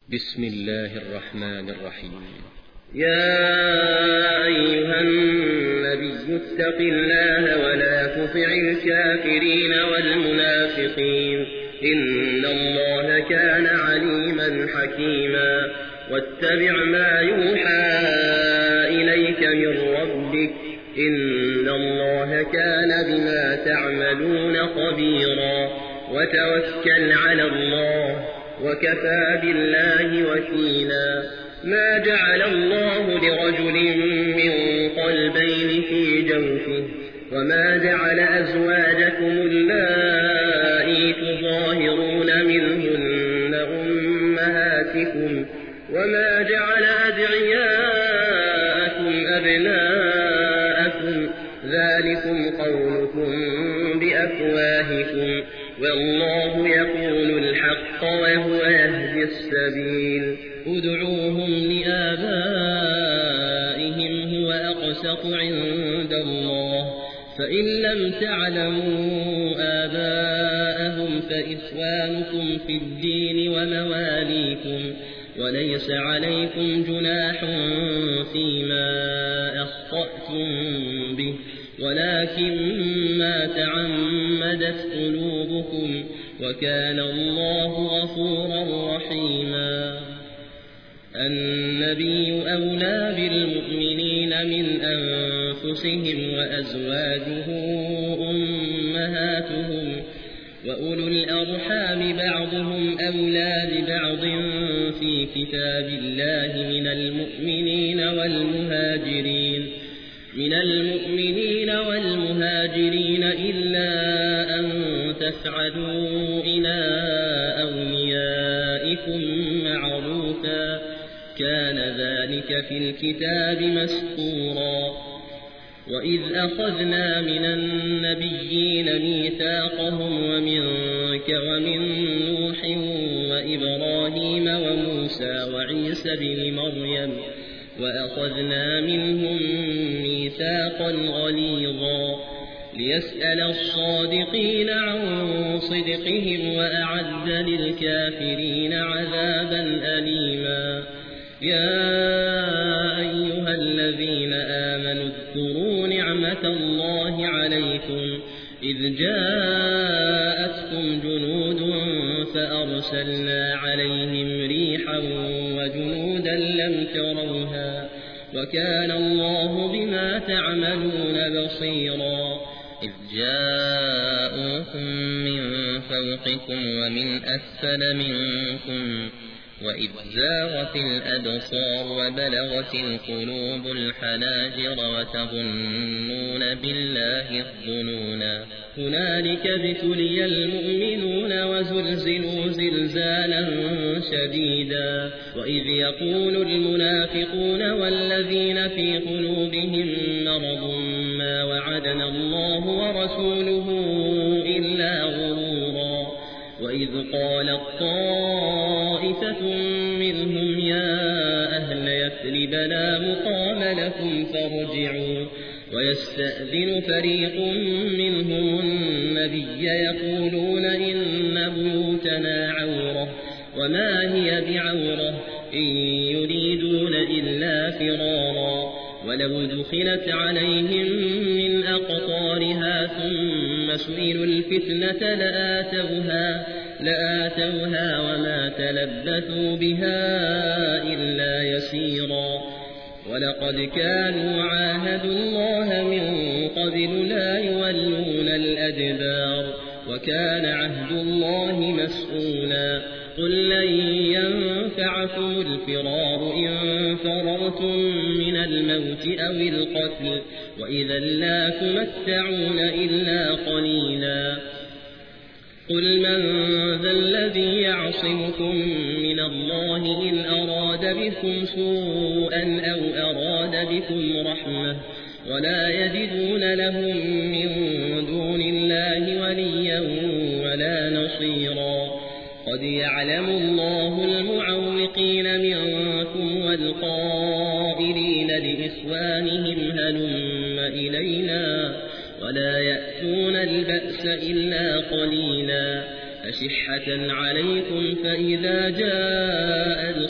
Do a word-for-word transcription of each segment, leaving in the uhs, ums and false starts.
بسم الله الرحمن الرحيم. يا أيها النبي اتق الله ولا تطع الكافرين والمنافقين إن الله كان عليما حكيما. واتبع ما يوحى إليك من ربك إن الله كان بما تعملون خبيرا. وتوكل على الله وكفى بالله وكيلا. ما جعل الله لرجل من قلبين في جوفه وما جعل أزواجكم اللائي تظاهرون منهن أمهاتكم وما جعل أدعياءكم أبناءكم ذلكم قولكم بأفواهكم والله يقول الحق وهو يهدي السبيل. ادعوهم لآبائهم هو أقسط عند الله فإن لم تعلموا آباءهم فإخوانكم في الدين ومواليكم وليس عليكم جناح فيما أخطأتم به ولكن ما تعمدت قلوبكم وكان الله غفورا رحيما. النبي أولى بالمؤمنين من أنفسهم وأزواجه أمهاتهم وأولو الأرحام بعضهم أولى ببعض في كتاب الله من المؤمنين والمهاجرين من المؤمنين والمهاجرين إلا أن تفعلوا إلى أوليائكم معروفا كان ذلك في الكتاب مسطورا. وإذ أخذنا من النبيين ميثاقهم ومنك ومن نوح وإبراهيم وموسى وعيسى بن مريم وأخذنا منهم ميثاقا غليظا ليسأل الصادقين عن صدقهم وأعد للكافرين عذابا أليما. يا أيها الذين آمنوا اذكروا نعمة الله عليكم إذ جاءتكم جنود فأرسلنا عليهم ريحا وجنودا لم تروها وكان الله بما تعملون بصيرا. إذ جاءوكم من فوقكم ومن أسفل منكم وإذ زاغت الأبصار وبلغت القلوب الحناجر وتظنون بالله الظنونا. هنالك ابتلي المؤمنون وزلزلوا زلزالا شديدا. وإذ يقول المنافقون والذين في قلوبهم مرض ما وعدنا الله ورسوله إلا غرورا. وإذ قالت طائفة منهم يا أهل يثرب لا مقام لكم فارجعوا. ويستأذن فريق منهم النبي يقولون إن بيوتنا عورة وما هي بعورة إن يريدون إلا فرارا. ولو دخلت عليهم من أقطارها ثم سئلوا الفتنة لآتوها, لآتوها وما تلبثوا بها إلا يسيرا. ولقد كانوا عاهدوا الله من قبل لا يولون الأدبار وكان عهد الله مسؤولا. قل لن ينفعكم الفرار إن فررتم من الموت أو القتل وإذا لا تمتعون إلا قليلا. قل من ذا الذي يعصمكم من الله إن أراد بكم سوءا أو أراد بكم رحمة ولا يجدون لهم من دون الله وليا ولا نصيرا. قد يعلم الله المعوقين منكم والقائلين لإخوانهم هلم إلينا ولا يأتون البأس إلا قليلا. أشحة عليكم فإذا جاء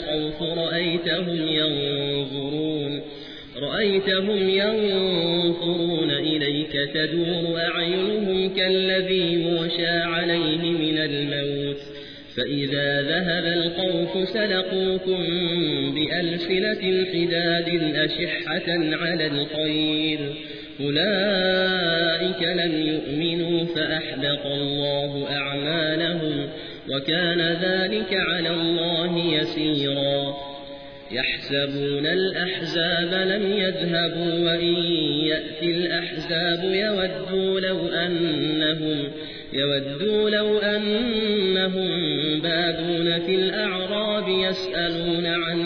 رأيتهم ينظرون رأيتهم ينظرون إليك تدور أعينهم كالذي يغشى عليه من الموت فإذا ذهب الخوف سلقوكم بألسنة حداد أشحة على الخير أولئك لم يؤمنوا فأحبط الله أعمالهم وكان ذلك على الله يسيرا يحسبون الأحزاب لم يذهبوا وإن يأتي الأحزاب يودوا لو أنهم يودوا لو أنهم بادون في الأعراب يسألون عن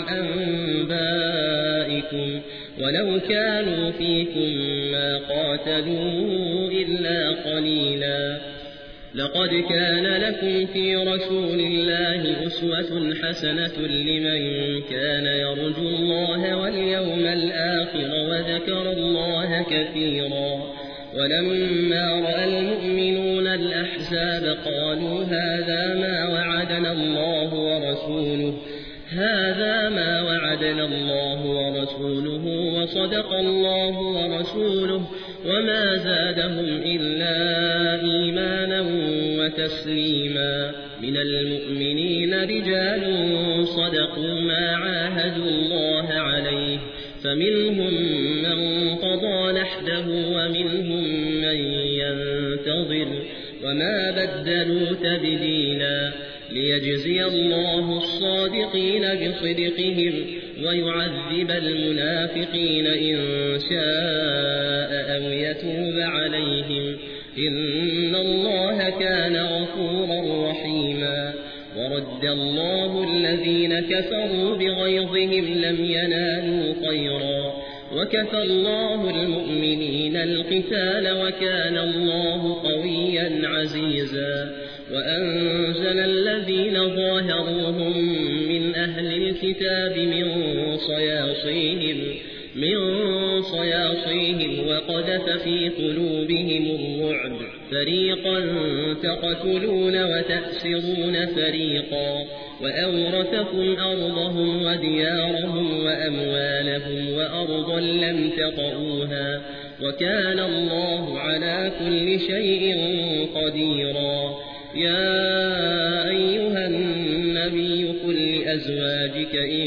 أنبائكم ولو كانوا فيكم ما قاتلوا إلا قليلا لقد كان لكم في رسول الله أسوة حسنة لمن كان يرجو الله واليوم الآخر وذكر الله كثيرا ولما رأى المؤمنون الأحزاب قالوا هذا ما وعدنا الله ورسوله هذا ما وعدنا الله ورسوله وصدق الله ورسوله وما زادهم إلا إيمانا وتسليما من المؤمنين رجال صدقوا ما عاهدوا الله عليه فمنهم من قضى نحبه ومنهم من ينتظر وما بدلوا تبديلا ليجزي الله الصادقين بصدقهم ويعذب المنافقين إن شاء أو يتوب عليهم إن الله كان غفورا رحيما ورد الله الذين كفروا بغيظهم لم ينالوا خيرا وكفى الله المؤمنين القتال وكان الله قويا عزيزا وأنزل الذين ظاهروهم من أهل الكتاب من صياصيهم من صياصيهم وقذف في قلوبهم الرعب فريقا تقتلون وتأسرون فريقا وأورثكم أرضهم وديارهم وأموالهم وأرضا لم تطئوها وكان الله على كل شيء قديرا يا أيها النبي قل لأزواجك إن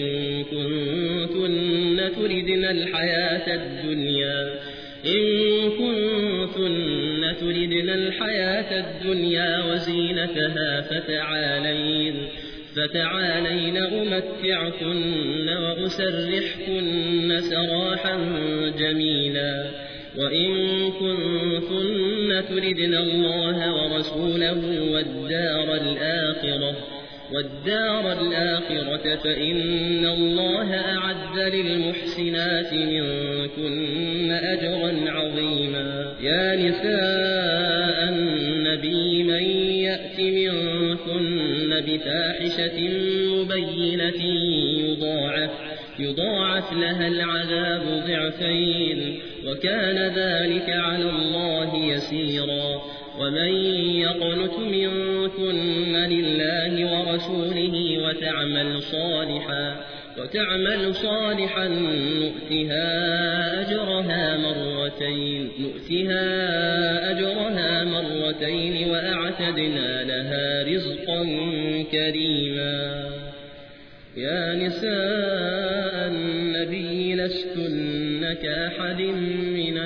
كنتن تردن الحياة الدنيا إن كنتن تردن الحياة الدنيا وزينتها فتعالين فتعالين أمتعكن وأسرحكن سراحا جميلا وإن كنتن تردن الله ورسوله والدار الآخرة والدار الآخرة فإن الله أعد للمحسنات منكن أجرا عظيما يا نساء النبي من يأت منكن بفاحشة مبينة يضاعف يضاعف لها العذاب ضعفين وكان ذلك على الله يسيرا ومن يقنت منكن لله ورسوله وتعمل صالحا وتعمل صالحا نؤتها أجرها مرتين نؤتها أجرها مرتين وأعتدنا لها رزقا كريما يا نساء النبي لستن كأحد من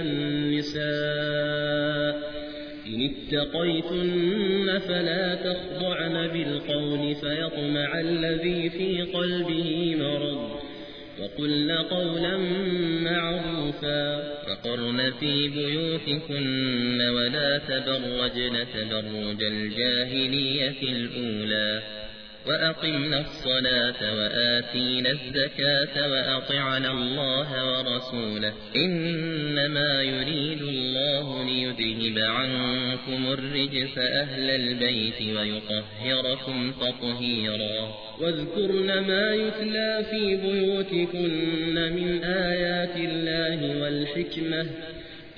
النساء إن اتقيتن فلا تخضعن بالقول فيطمع الذي في قلبه مرض وقلن قولا معروفا وقرن في بيوتكن ولا تبرجن تبرج الجاهلية الأولى وأقمنا الصلاة وآتينا الزكاة وأطعنا الله ورسوله إنما يريد الله ليذهب عنكم الرجس أهل البيت ويطهركم تطهيرا واذكرن ما يتلى في بيوتكن من آيات الله والحكمة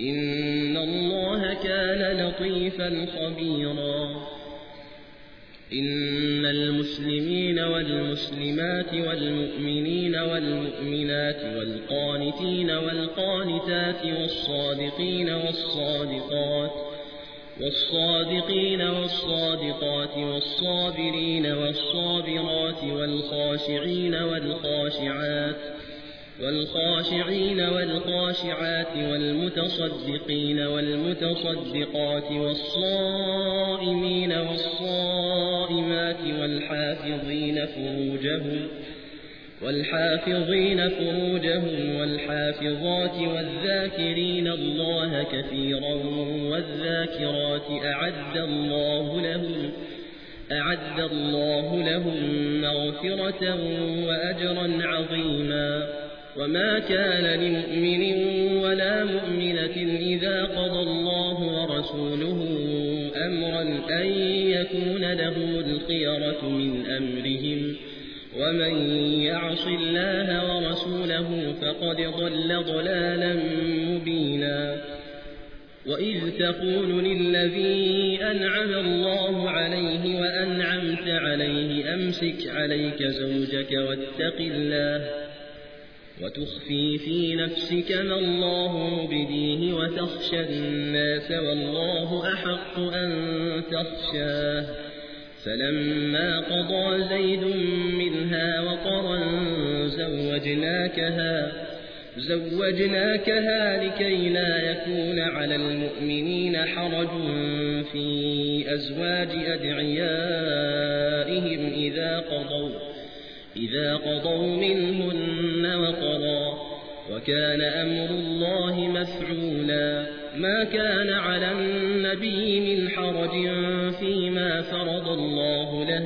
إن الله كان لطيفا خبيرا إن المسلمين والمسلمات والمؤمنين والمؤمنات والقانتين والقانتات والصادقين والصادقات والصادقين والصادقات والصابرين والصابرات والخاشعين والخاشعات والخاشعين والخاشعات والمتصدقين والمتصدقات والصائمين والصائمات والحافظين فروجهم والحافظين فروجهم والحافظات والذاكرين الله كثيرا والذاكرات أعد الله لهم أعد الله لهم مغفرة وأجرا عظيما. وما كان لمؤمن ولا مؤمنة إذا قضى الله ورسوله أمرا أن يكون لهم الخيرة من أمرهم ومن يعص الله ورسوله فقد ضل ضلالا مبينا. وإذ تقول للذي أنعم الله عليه وأنعمت عليه أمسك عليك زوجك واتق الله وتخفي في نفسك ما الله مبديه وتخشى الناس والله أحق أن تخشاه. فلما قضى زيد منها وطرا زوجناكها زوجناكها لكي لا يكون على المؤمنين حرج في أزواج أدعيائهم إذا قضوا إذا قضوا منهن وطرا وكان أمر الله مفعولا. ما كان على النبي من حرج فيما فرض الله له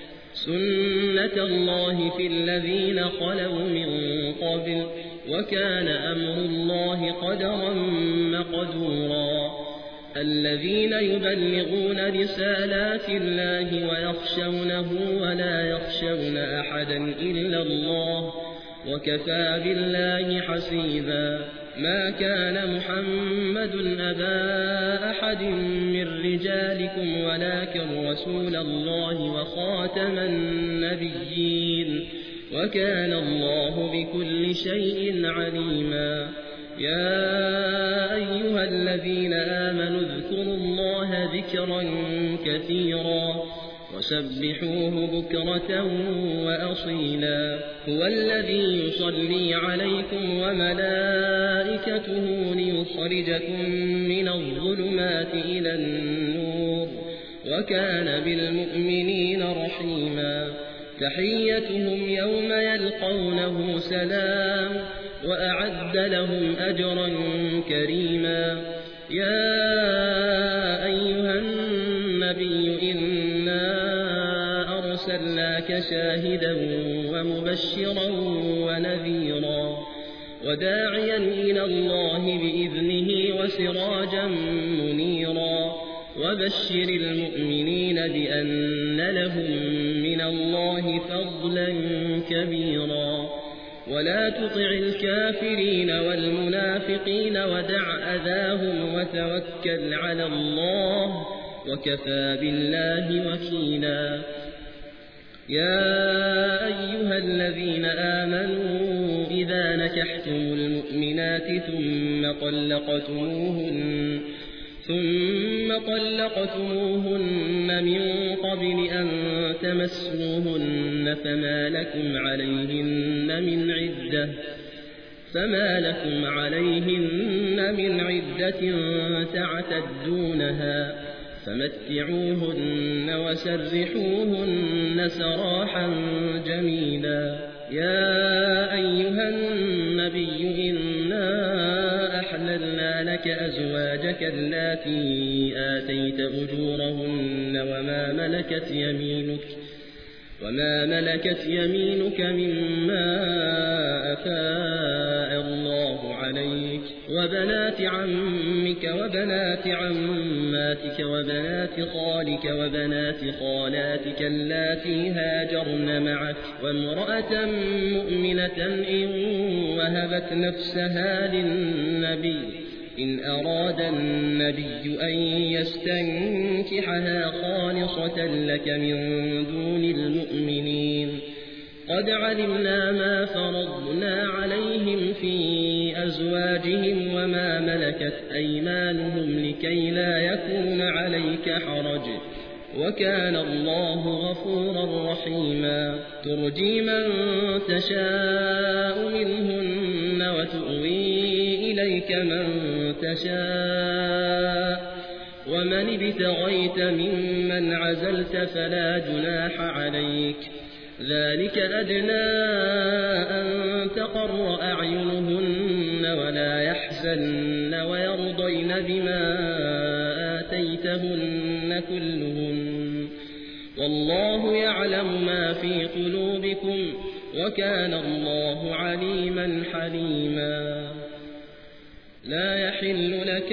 سنة الله في الذين خلوا من قبل وكان أمر الله قدرا مقدورا. الذين يبلغون رسالات الله ويخشونه ولا يخشون أحدا إلا الله وكفى بالله حسيبا. ما كان محمد أبا أحد من رجالكم ولكن رسول الله وخاتم النبيين وكان الله بكل شيء عليما. يا أيها الذين آمنوا اذكروا الله ذكرا كثيرا وسبحوه بكرة وأصيلا. هو الذي يصلي عليكم وملائكته ليخرجكم من الظلمات إلى النور وكان بالمؤمنين رحيما. تحيتهم يوم يلقونه سلام وأعد لهم أجرا كريما. يا أيها النبي إنا أرسلناك شاهدا ومبشرا ونذيرا وداعيا إلى الله بإذنه وسراجا منيرا. وبشر المؤمنين بأن لهم من الله فضلا كبيرا. ولا تطع الكافرين والمنافقين ودع أذاهم وتوكل على الله وكفى بالله وكيلا. يا أيها الذين آمنوا إذا نكحتم المؤمنات ثم طلقتموهن ثم طلقتموهن من قبل أن تمسوهن فما لكم عليهن من عدة فما لكم عليهن من عدة تعتدونها فمتعوهن وسرحوهن سراحا جميلا. يا أيها النبي إنا أحللنا لك أزواجك اللاتي آتيت أجورهن وما ملكت يمينك وما ملكت يمينك مما أفاء الله عليك وبنات عمك وبنات عماتك وبنات خالك وبنات خالاتك اللاتي هاجرن معك وامرأة مؤمنة إن وهبت نفسها للنبي إن أراد النبي أن يستنكحها خالصة لك من دون المؤمنين قد علمنا ما فرضنا عليهم في أزواجهم وما ملكت أيمانهم لكي لا يكون عليك حرج وكان الله غفورا رحيما ترجي من تشاء منهن وتؤوي إليك من تشاء ومن ابتغيت ممن عزلت فلا جناح عليك ذلك أدنى أن تقر أعينهن ولا يحزن ويرضين بما آتيتهن كلهن والله يعلم ما في قلوبكم وكان الله عليما حليما لا يحل لك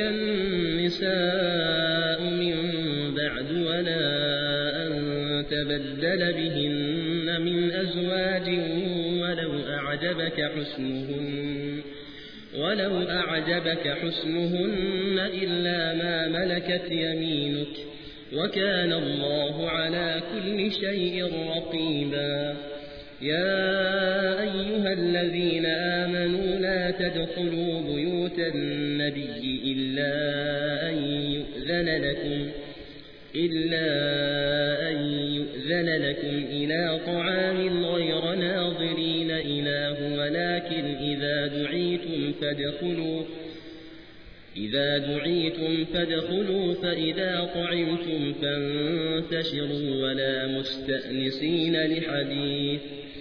النساء من بعد ولا أن تبدل بهن من أزواج ولو أعجبك حسنهن ولو أعجبك حسنهن إلا ما ملكت يمينك وكان الله على كل شيء رقيبا يا أيها الذين آمنوا لا تدخلوا بيوت النبي إلا أن يؤذن لكم إلا أن يؤذن لكم إلى طعام غير ناظرين إناه ولكن إذا دعيتم فادخلوا إذا دعيتم فادخلوا فإذا طعمتم فانتشروا ولا مستأنسين لحديث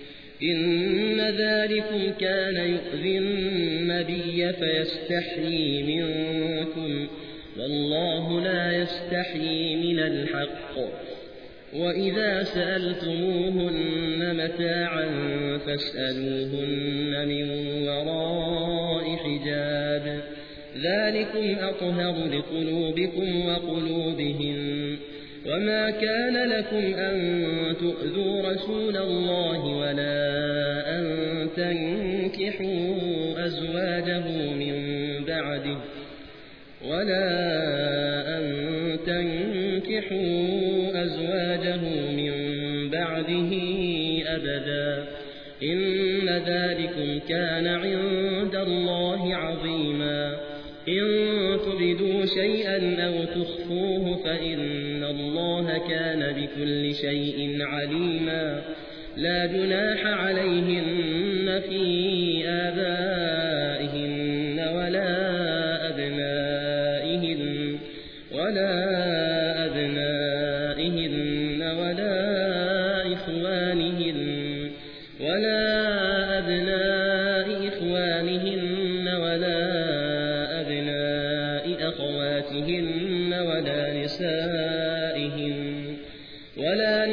إن ذلكم كان يؤذي النبي فيستحيي منكم والله لا يستحيي من الحق وإذا سألتموهن متاعا فاسألوهن من وراء حجاب ذلكم أطهر لقلوبكم وقلوبهم وما كان لكم أن تؤذوا رسول الله ولا أن تنكحوا أزواجه من بعده ولا أن تنكحوا أزواجه من بعده أبدا إن ذلكم كان عند الله عظيما إن تبدوا شيئا أو تخفوه فإن الله كان بكل شيء عليما لا جناح عليهن في آبائهن ولا أبنائهن ولا أبنائهن ولا إخوانهن ولا أبناء إخوانهن ولا أبناء أخواتهن ولا نسائهن ولا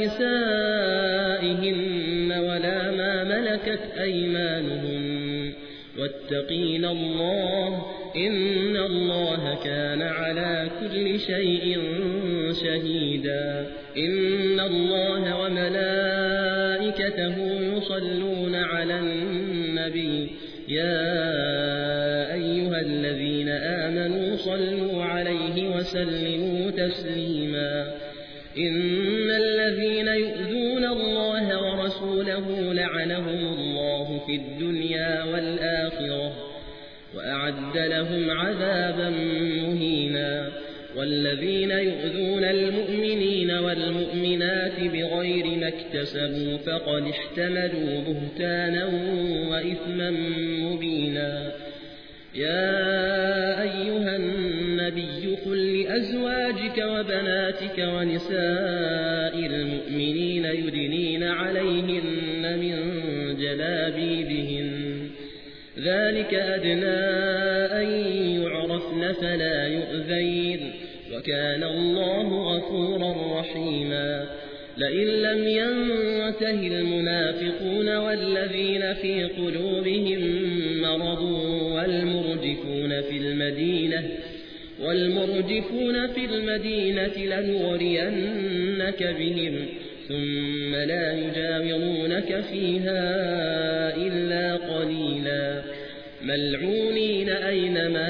نسائهن ولا ما ملكت أيمانهن واتقين الله إن الله كان على كل شيء شهيدا إن الله وملائكته يصلون على النبي يا أيها الذين آمنوا صلوا عليه وسلموا تسليما إن الذين يؤذون الله ورسوله لعنهم الله في الدنيا والآخرة وأعد لهم عذابا مهينا والذين يؤذون المؤمنين والمؤمنات بغير ما اكتسبوا فقد احتملوا بهتانا وإثما مبينا يا أيها النبي قل لأزواجك وبناتك ونساء المؤمنين يدنين عليهن من جلابيبهن ذلك أدنى أن يعرفن فلا يؤذين وكان الله غفورا رحيما لئن لم ينته المنافقون والذين في قلوبهم مرض والمرجفون في المدينة والمرجفون في المدينة لنغرينك بهم ثم لا يجاورونك فيها إلا قليلا ملعونين أينما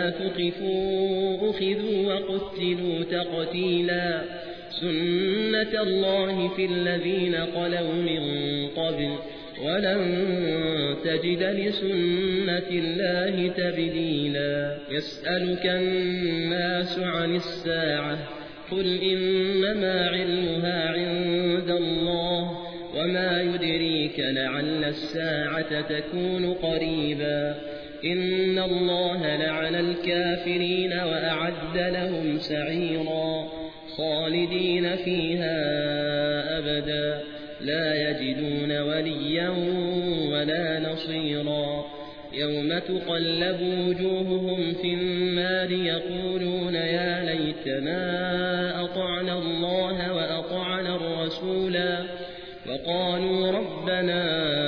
ما ثقفوا أخذوا وقتلوا تقتيلا سنة الله في الذين خلوا من قبل ولن تجد لسنة الله تبديلا يسألك الناس عن الساعة قل إنما علمها عند الله وما يدريك لعل الساعة تكون قريبا إن الله لعن الكافرين وأعد لهم سعيرا خالدين فيها أبدا لا يجدون وليا ولا نصيرا يوم تقلب وجوههم في النار يقولون يا ليتنا أطعنا الله وأطعنا الرسولا وقالوا ربنا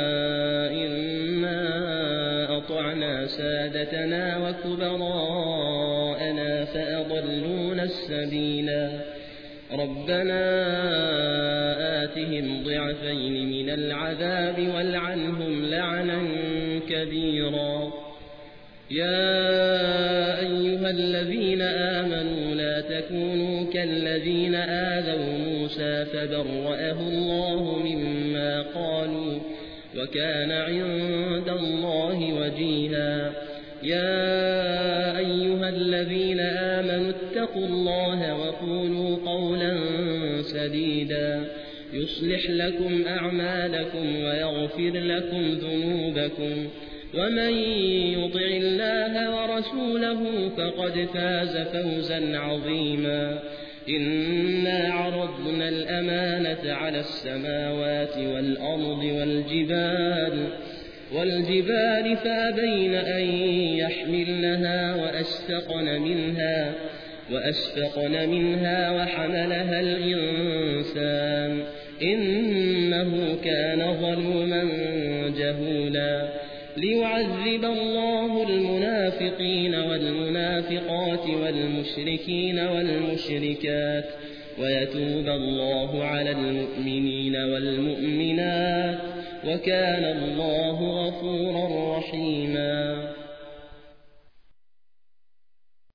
إنا أطعنا سادتنا وكبراءنا فأضلونا السبيلا ربنا آتهم ضعفين من العذاب والعنهم لعنا كبيرا يا أيها الذين آمنوا لا تكونوا كالذين آذوا موسى فبرأه الله مما قالوا وكان عند الله وجيها يا أيها الذين آمنوا اتقوا الله وقولوا قولا سديدا يصلح لكم أعمالكم ويغفر لكم ذنوبكم ومن يطع الله ورسوله فقد فاز فوزا عظيما إنا عرضنا الأمانة على السماوات والأرض والجبال والجبال فأبين أن يحملنها وأشفقن منها وأشفقن منها وحملها الإنسان إنه كان ظلوما جهولا ليعذب الله المنافقين والمنافقات والمشركين والمشركات ويتوب الله على المؤمنين والمؤمنات وكان الله